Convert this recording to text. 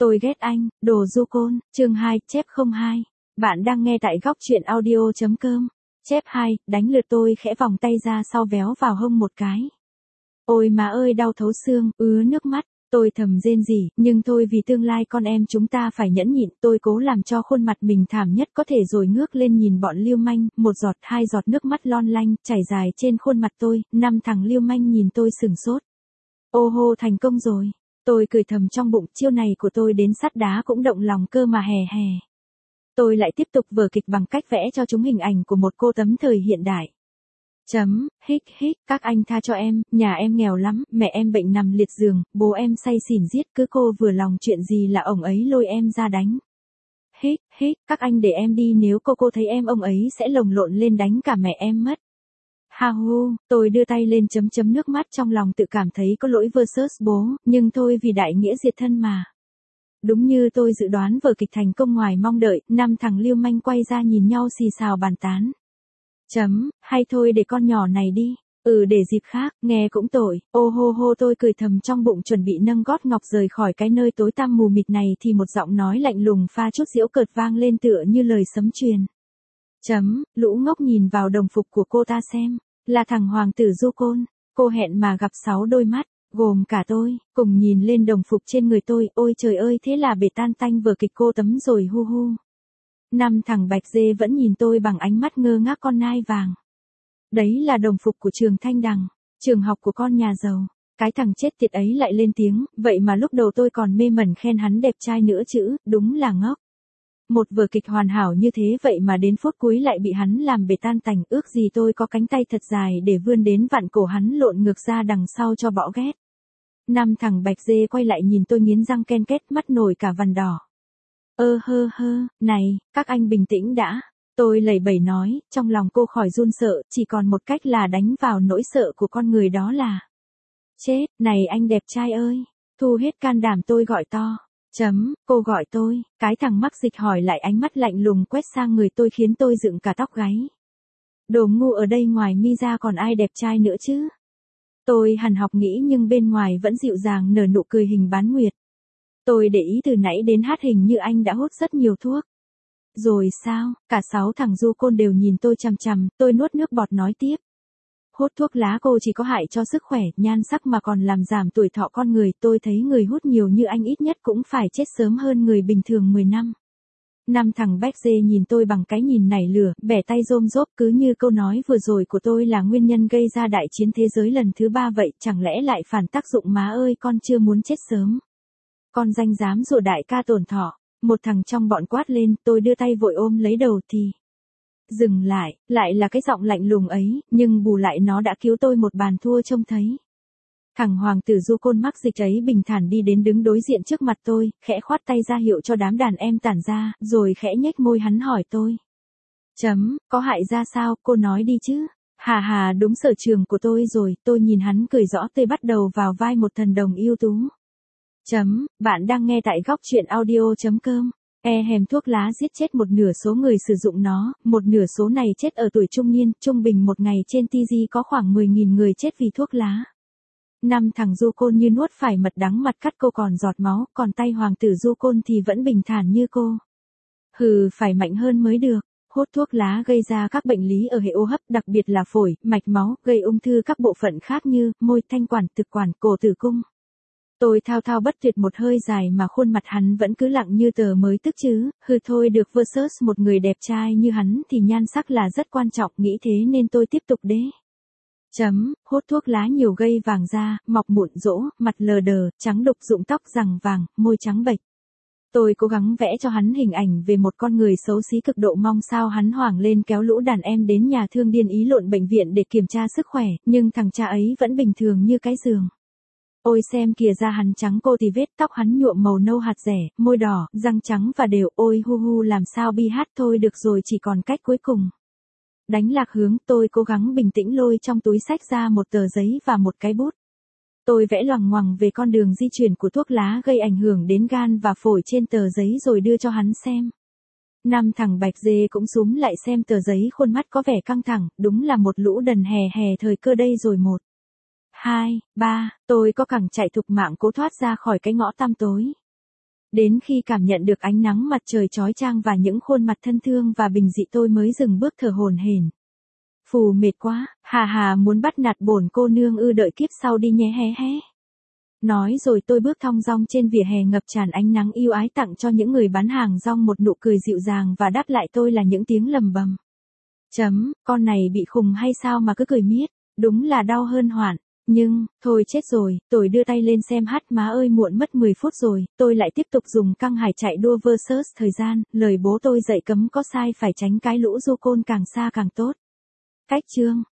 Tôi ghét anh, đồ du côn, chương 2, chép 02. Bạn đang nghe tại góc truyện audio.com. Chép 2, đánh lượt tôi khẽ vòng tay ra sau véo vào hông một cái. Ôi má ơi đau thấu xương, ứa nước mắt. Tôi thầm rên rỉ, nhưng thôi vì tương lai con em chúng ta phải nhẫn nhịn, tôi cố làm cho khuôn mặt mình thảm nhất có thể rồi ngước lên nhìn bọn lưu manh, một giọt hai giọt nước mắt lon lanh, chảy dài trên khuôn mặt tôi, 5 thằng lưu manh nhìn tôi sửng sốt. Ô hô thành công rồi. Tôi cười thầm trong bụng, chiêu này của tôi đến sắt đá cũng động lòng cơ mà hè hè. Tôi lại tiếp tục vở kịch bằng cách vẽ cho chúng hình ảnh của một cô tấm thời hiện đại. Hích, các anh tha cho em, nhà em nghèo lắm, mẹ em bệnh nằm liệt giường, bố em say xỉn giết, cứ cô vừa lòng chuyện gì là ông ấy lôi em ra đánh. Hích, các anh để em đi, nếu cô thấy em ông ấy sẽ lồng lộn lên đánh cả mẹ em mất. Ha hu, tôi đưa tay lên chấm nước mắt trong lòng tự cảm thấy có lỗi versus bố, nhưng thôi vì đại nghĩa diệt thân mà. Đúng như tôi dự đoán vở kịch thành công ngoài mong đợi, 5 thằng lưu manh quay ra nhìn nhau xì xào bàn tán. Hay thôi để con nhỏ này đi. Để dịp khác, nghe cũng tội. Ô hô hô tôi cười thầm trong bụng chuẩn bị nâng gót ngọc rời khỏi cái nơi tối tăm mù mịt này thì một giọng nói lạnh lùng pha chút giễu cợt vang lên tựa như lời sấm truyền. Lũ ngốc nhìn vào đồng phục của cô ta xem. Là thằng hoàng tử du côn. Cô hẹn mà gặp 6 đôi mắt, gồm cả tôi, cùng nhìn lên đồng phục trên người tôi. Ôi trời ơi thế là bể tan tanh vở kịch cô tấm rồi hu hu. 5 thằng bạch dê vẫn nhìn tôi bằng ánh mắt ngơ ngác con nai vàng. Đấy là đồng phục của trường Thanh Đằng, trường học của con nhà giàu. Cái thằng chết tiệt ấy lại lên tiếng, vậy mà lúc đầu tôi còn mê mẩn khen hắn đẹp trai nữa chứ, đúng là ngốc. Một vở kịch hoàn hảo như thế vậy mà đến phút cuối lại bị hắn làm bể tan tành, ước gì tôi có cánh tay thật dài để vươn đến vặn cổ hắn lộn ngược ra đằng sau cho bỏ ghét. 5 thằng bạch dê quay lại nhìn tôi nghiến răng ken két, mắt nổi cả vằn đỏ. Này, các anh bình tĩnh đã. Tôi lẩy bẩy nói, trong lòng cô khỏi run sợ, chỉ còn một cách là đánh vào nỗi sợ của con người đó là. Chết, này anh đẹp trai ơi. Thu hết can đảm tôi gọi to. Cô gọi tôi, cái thằng mắc dịch hỏi lại ánh mắt lạnh lùng quét sang người tôi khiến tôi dựng cả tóc gáy. Đồ ngu ở đây ngoài mi ra còn ai đẹp trai nữa chứ? Tôi hằn học nghĩ nhưng bên ngoài vẫn dịu dàng nở nụ cười hình bán nguyệt. Tôi để ý từ nãy đến hát hình như anh đã hút rất nhiều thuốc. Rồi sao, cả 6 thằng du côn đều nhìn tôi chằm chằm, tôi nuốt nước bọt nói tiếp. Hút thuốc lá cô chỉ có hại cho sức khỏe, nhan sắc mà còn làm giảm tuổi thọ con người, tôi thấy người hút nhiều như anh ít nhất cũng phải chết sớm hơn người bình thường 10 năm. 5 thằng bách dê nhìn tôi bằng cái nhìn nảy lửa, bẻ tay rôm rốp cứ như câu nói vừa rồi của tôi là nguyên nhân gây ra đại chiến thế giới lần thứ 3 vậy, chẳng lẽ lại phản tác dụng má ơi con chưa muốn chết sớm. Con danh dám rủa đại ca tổn thọ, một thằng trong bọn quát lên, tôi đưa tay vội ôm lấy đầu thì. Dừng lại là cái giọng lạnh lùng ấy, nhưng bù lại nó đã cứu tôi một bàn thua trông thấy. Thằng hoàng tử du côn mắc dịch ấy bình thản đi đến đứng đối diện trước mặt tôi, khẽ khoát tay ra hiệu cho đám đàn em tản ra, rồi khẽ nhếch môi hắn hỏi tôi. Có hại ra sao, cô nói đi chứ. Hà đúng sở trường của tôi rồi, tôi nhìn hắn cười rõ tươi bắt đầu vào vai một thần đồng ưu tú. Bạn đang nghe tại góc truyện audio.com. Hẻm thuốc lá giết chết một nửa số người sử dụng nó, một nửa số này chết ở tuổi trung niên, trung bình một ngày trên TG có khoảng 10.000 người chết vì thuốc lá. 5 thằng du côn như nuốt phải mật đắng, mặt cắt cô còn giọt máu, còn tay hoàng tử du côn thì vẫn bình thản như cô. Phải mạnh hơn mới được. Hút thuốc lá gây ra các bệnh lý ở hệ hô hấp, đặc biệt là phổi, mạch máu, gây ung thư các bộ phận khác như môi, thanh quản, thực quản, cổ tử cung. Tôi thao bất tuyệt một hơi dài mà khuôn mặt hắn vẫn cứ lặng như tờ mới tức chứ, thôi được versus một người đẹp trai như hắn thì nhan sắc là rất quan trọng, nghĩ thế nên tôi tiếp tục đế. Hút thuốc lá nhiều gây vàng da, mọc mụn rỗ, mặt lờ đờ, trắng đục, rụng tóc rằng vàng, môi trắng bệch. Tôi cố gắng vẽ cho hắn hình ảnh về một con người xấu xí cực độ, mong sao hắn hoảng lên kéo lũ đàn em đến nhà thương điên ý lộn bệnh viện để kiểm tra sức khỏe, nhưng thằng cha ấy vẫn bình thường như cái giường. Ôi xem kìa da hắn trắng cô thì vết, tóc hắn nhuộm màu nâu hạt dẻ, môi đỏ, răng trắng và đều, ôi hu làm sao bi hát. Thôi được rồi, chỉ còn cách cuối cùng. Đánh lạc hướng, tôi cố gắng bình tĩnh lôi trong túi xách ra một tờ giấy và một cái bút. Tôi vẽ loằng ngoằng về con đường di chuyển của thuốc lá gây ảnh hưởng đến gan và phổi trên tờ giấy rồi đưa cho hắn xem. 5 thằng bạch dê cũng súm lại xem tờ giấy, khuôn mắt có vẻ căng thẳng, đúng là một lũ đần hè thời cơ đây rồi. 1, 2, 3, tôi có cẳng chạy thục mạng cố thoát ra khỏi cái ngõ tăm tối. Đến khi cảm nhận được ánh nắng mặt trời chói chang và những khuôn mặt thân thương và bình dị tôi mới dừng bước thở hổn hển. Phù mệt quá, hà hà muốn bắt nạt bổn cô nương ư, đợi kiếp sau đi nhé hé hé. Nói rồi tôi bước thong dong trên vỉa hè ngập tràn ánh nắng yêu ái, tặng cho những người bán hàng rong một nụ cười dịu dàng và đáp lại tôi là những tiếng lầm bầm. Con này bị khùng hay sao mà cứ cười miết, đúng là đau hơn hoạn. Nhưng, thôi chết rồi, tôi đưa tay lên xem má ơi, muộn mất 10 phút rồi, tôi lại tiếp tục dùng căng hải chạy đua versus thời gian, lời bố tôi dạy cấm có sai phải tránh cái lũ du côn càng xa càng tốt. Cách chương